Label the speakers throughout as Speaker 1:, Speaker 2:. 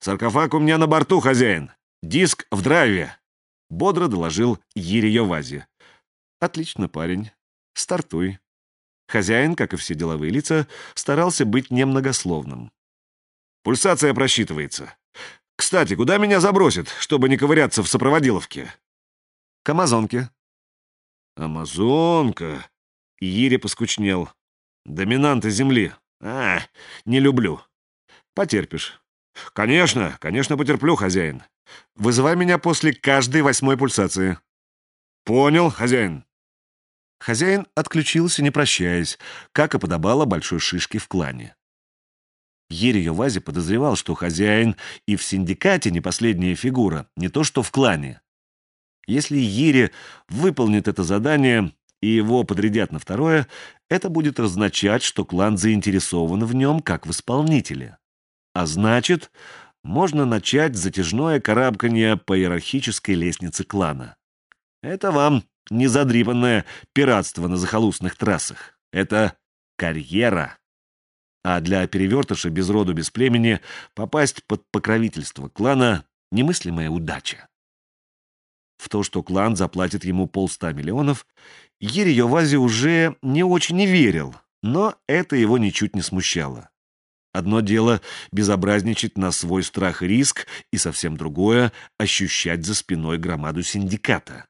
Speaker 1: «Саркофаг у меня на борту, хозяин. Диск в драйве», — бодро доложил Йири-Йовази. «Отлично, парень. Стартуй». Хозяин, как и все деловые лица, старался быть немногословным. «Пульсация просчитывается. Кстати, куда меня забросит, чтобы не ковыряться в сопроводиловке?» «К Амазонке». «Амазонка?» Йири поскучнел. «Доминанты Земли. Не люблю». «Потерпишь». «Конечно, конечно, потерплю, хозяин. Вызывай меня после каждой 8-й пульсации». «Понял, хозяин». Хозяин отключился, не прощаясь, как и подобало большой шишке в клане. Йири-Йовази подозревал, что хозяин и в синдикате не последняя фигура, не то что в клане. Если Йири выполнит это задание и его подрядят на второе, это будет означать, что клан заинтересован в нем как в исполнителе. А значит, можно начать затяжное карабканье по иерархической лестнице клана. Это вам не задрипанное пиратство на захолустных трассах. Это карьера. А для перевертыша без роду, без племени попасть под покровительство клана — немыслимая удача. В то, что клан заплатит ему 500 миллионов, Йири-Йовази уже не очень не верил, но это его ничуть не смущало. Одно дело безобразничать на свой страх и риск, и совсем другое — ощущать за спиной громаду синдиката.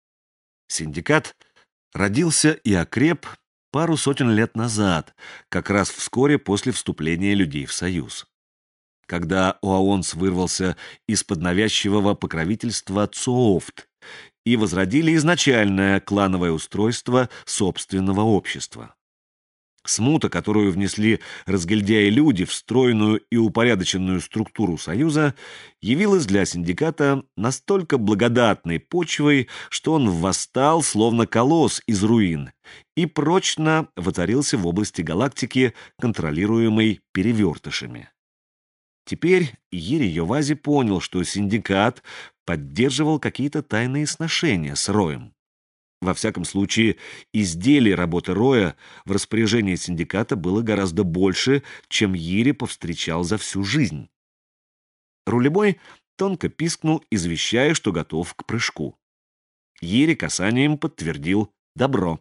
Speaker 1: Синдикат родился и окреп пару сотен лет назад, как раз вскоре после вступления людей в Союз. Когда Оаонс вырвался из-под навязчивого покровительства Цоофт и возродили изначальное клановое устройство собственного общества. Смута, которую внесли разгильдяи-люди в стройную и упорядоченную структуру Союза, явилась для синдиката настолько благодатной почвой, что он восстал, словно колосс из руин, и прочно воцарился в области галактики, контролируемой перевертышами. Теперь Йири-Йовази понял, что синдикат поддерживал какие-то тайные сношения с Роем. Во всяком случае, изделий работы Роя в распоряжении синдиката было гораздо больше, чем Йири повстречал за всю жизнь. Рулебой тонко пискнул, извещая, что готов к прыжку. Йири касанием подтвердил «добро».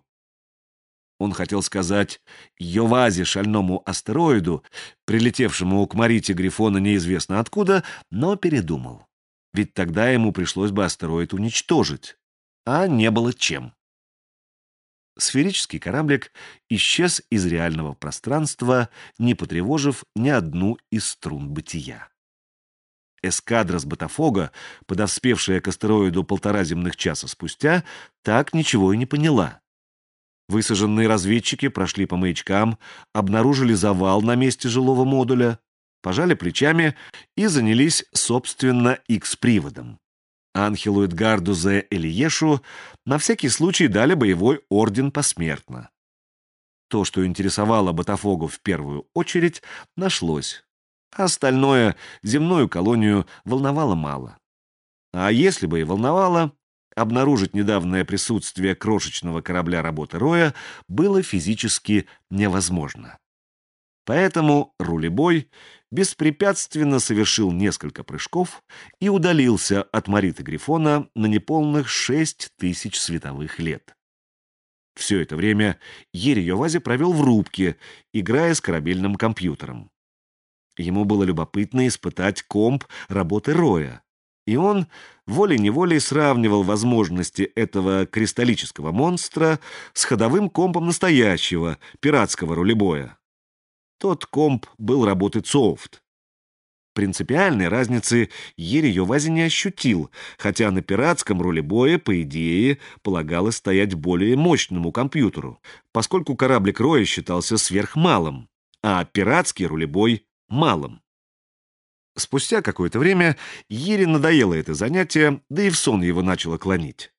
Speaker 1: Он хотел сказать Йовази шальному астероиду, прилетевшему к Марите Грифона неизвестно откуда, но передумал. Ведь тогда ему пришлось бы астероид уничтожить. А не было чем. Сферический кораблик исчез из реального пространства, не потревожив ни одну из струн бытия. Эскадра с Ботафога, подоспевшая к астероиду 1,5 земных часа спустя, так ничего и не поняла. Высаженные разведчики прошли по маячкам, обнаружили завал на месте жилого модуля, пожали плечами и занялись, собственно, Икс-приводом. Анхелу Эдгарду Зе Элиешу на всякий случай дали боевой орден посмертно. То, что интересовало Ботафогу в первую очередь, нашлось. А остальное земную колонию волновало мало. А если бы и волновало, обнаружить недавнее присутствие крошечного корабля работы Роя было физически невозможно. Поэтому рулебой беспрепятственно совершил несколько прыжков и удалился от Мариты Грифона на неполных 6000 световых лет. Все это время Йири-Йовази провел в рубке, играя с корабельным компьютером. Ему было любопытно испытать комп работы Роя, и он волей-неволей сравнивал возможности этого кристаллического монстра с ходовым компом настоящего пиратского рулебоя. Тот комп был работы Цоофт. Принципиальной разницы Йири-Йовази не ощутил, хотя на пиратском рулебое, по идее, полагалось стоять более мощному компьютеру, поскольку кораблик Роя считался сверхмалым, а пиратский рулебой — малым. Спустя какое-то время Йири надоело это занятие, да и в сон его начало клонить.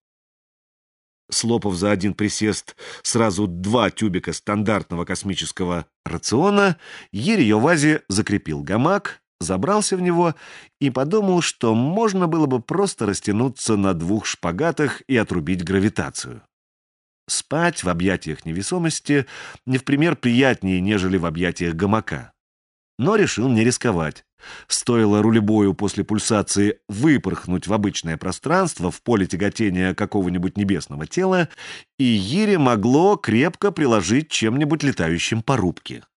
Speaker 1: Слопав за один присест сразу 2 тюбика стандартного космического рациона, Йири-Йовази закрепил гамак, забрался в него и подумал, что можно было бы просто растянуться на 2 шпагатах и отрубить гравитацию. Спать в объятиях невесомости не в пример приятнее, нежели в объятиях гамака.
Speaker 2: но решил не рисковать. Стоило рулебою после пульсации выпорхнуть в обычное пространство в поле тяготения какого-нибудь небесного тела, и Ире могло крепко приложить чем-нибудь летающим по рубке.